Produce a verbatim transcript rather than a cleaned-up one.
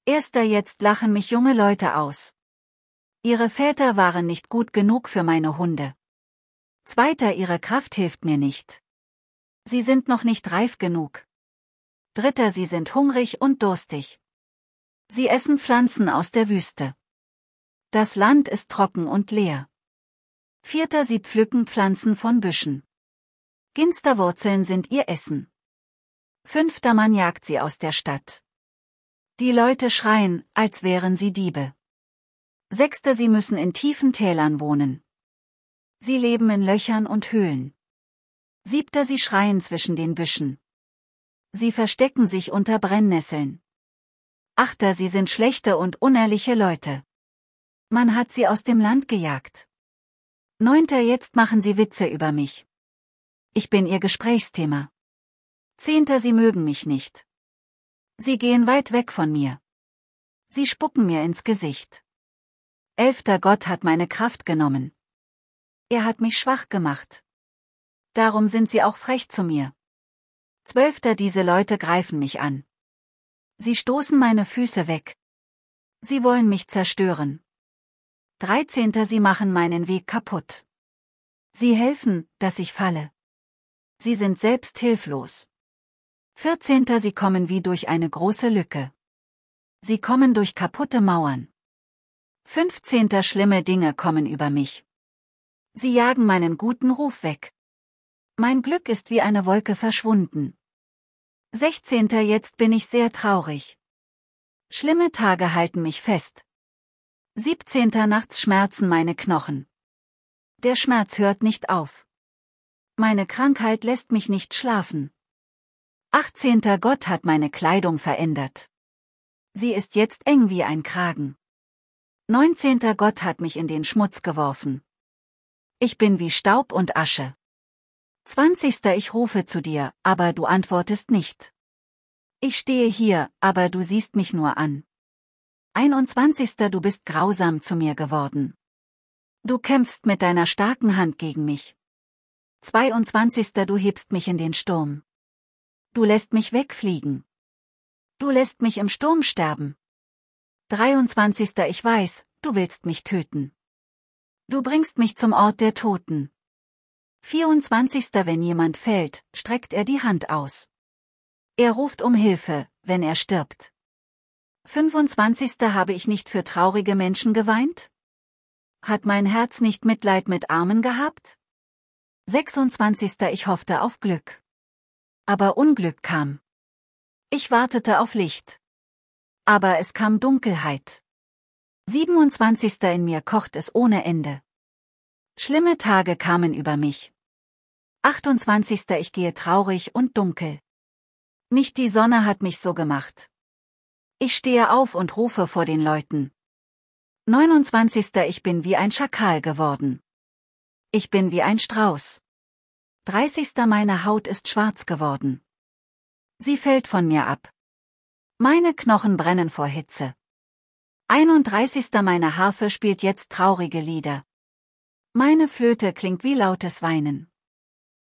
Erster Jetzt lachen mich junge Leute aus. Ihre Väter waren nicht gut genug für meine Hunde. Zweiter Ihre Kraft hilft mir nicht. Sie sind noch nicht reif genug. Dritter Sie sind hungrig und durstig. Sie essen Pflanzen aus der Wüste. Das Land ist trocken und leer. Vierter Sie pflücken Pflanzen von Büschen. Ginsterwurzeln sind ihr Essen. Fünfter Man jagt sie aus der Stadt. Die Leute schreien, als wären sie Diebe. Sechster Sie müssen in tiefen Tälern wohnen. Sie leben in Löchern und Höhlen. Siebter Sie schreien zwischen den Büschen. Sie verstecken sich unter Brennnesseln. Achter Sie sind schlechte und unehrliche Leute. Man hat sie aus dem Land gejagt. Neunter Jetzt machen sie Witze über mich. Ich bin ihr Gesprächsthema. Zehnter Sie mögen mich nicht. Sie gehen weit weg von mir. Sie spucken mir ins Gesicht. Elfter Gott hat meine Kraft genommen. Er hat mich schwach gemacht. Darum sind sie auch frech zu mir. Zwölfter Diese Leute greifen mich an. Sie stoßen meine Füße weg. Sie wollen mich zerstören. Dreizehnter Sie machen meinen Weg kaputt. Sie helfen, dass ich falle. Sie sind selbst hilflos. Vierzehnter Sie kommen wie durch eine große Lücke. Sie kommen durch kaputte Mauern. Fünfzehnter Schlimme Dinge kommen über mich. Sie jagen meinen guten Ruf weg. Mein Glück ist wie eine Wolke verschwunden. Sechzehnter Jetzt bin ich sehr traurig. Schlimme Tage halten mich fest. Siebzehnter Nachts schmerzen meine Knochen. Der Schmerz hört nicht auf. Meine Krankheit lässt mich nicht schlafen. Achtzehnter Gott hat meine Kleidung verändert. Sie ist jetzt eng wie ein Kragen. Neunzehnter Gott hat mich in den Schmutz geworfen. Ich bin wie Staub und Asche. Zwanzigster Ich rufe zu dir, aber du antwortest nicht. Ich stehe hier, aber du siehst mich nur an. Einundzwanzigster Du bist grausam zu mir geworden. Du kämpfst mit deiner starken Hand gegen mich. Zweiundzwanzigster Du hebst mich in den Sturm. Du lässt mich wegfliegen. Du lässt mich im Sturm sterben. Dreiundzwanzigster Ich weiß, du willst mich töten. Du bringst mich zum Ort der Toten. Vierundzwanzigster Wenn jemand fällt, streckt er die Hand aus. Er ruft um Hilfe, wenn er stirbt. Fünfundzwanzigster Habe ich nicht für traurige Menschen geweint? Hat mein Herz nicht Mitleid mit Armen gehabt? Sechsundzwanzigster Ich hoffte auf Glück. Aber Unglück kam. Ich wartete auf Licht. Aber es kam Dunkelheit. Siebenundzwanzigster In mir kocht es ohne Ende. Schlimme Tage kamen über mich. achtundzwanzigster Ich gehe traurig und dunkel. Nicht die Sonne hat mich so gemacht. Ich stehe auf und rufe vor den Leuten. neunundzwanzigster Ich bin wie ein Schakal geworden. Ich bin wie ein Strauß. dreißigster Meine Haut ist schwarz geworden. Sie fällt von mir ab. Meine Knochen brennen vor Hitze. einunddreißigster Meine Harfe spielt jetzt traurige Lieder. Meine Flöte klingt wie lautes Weinen.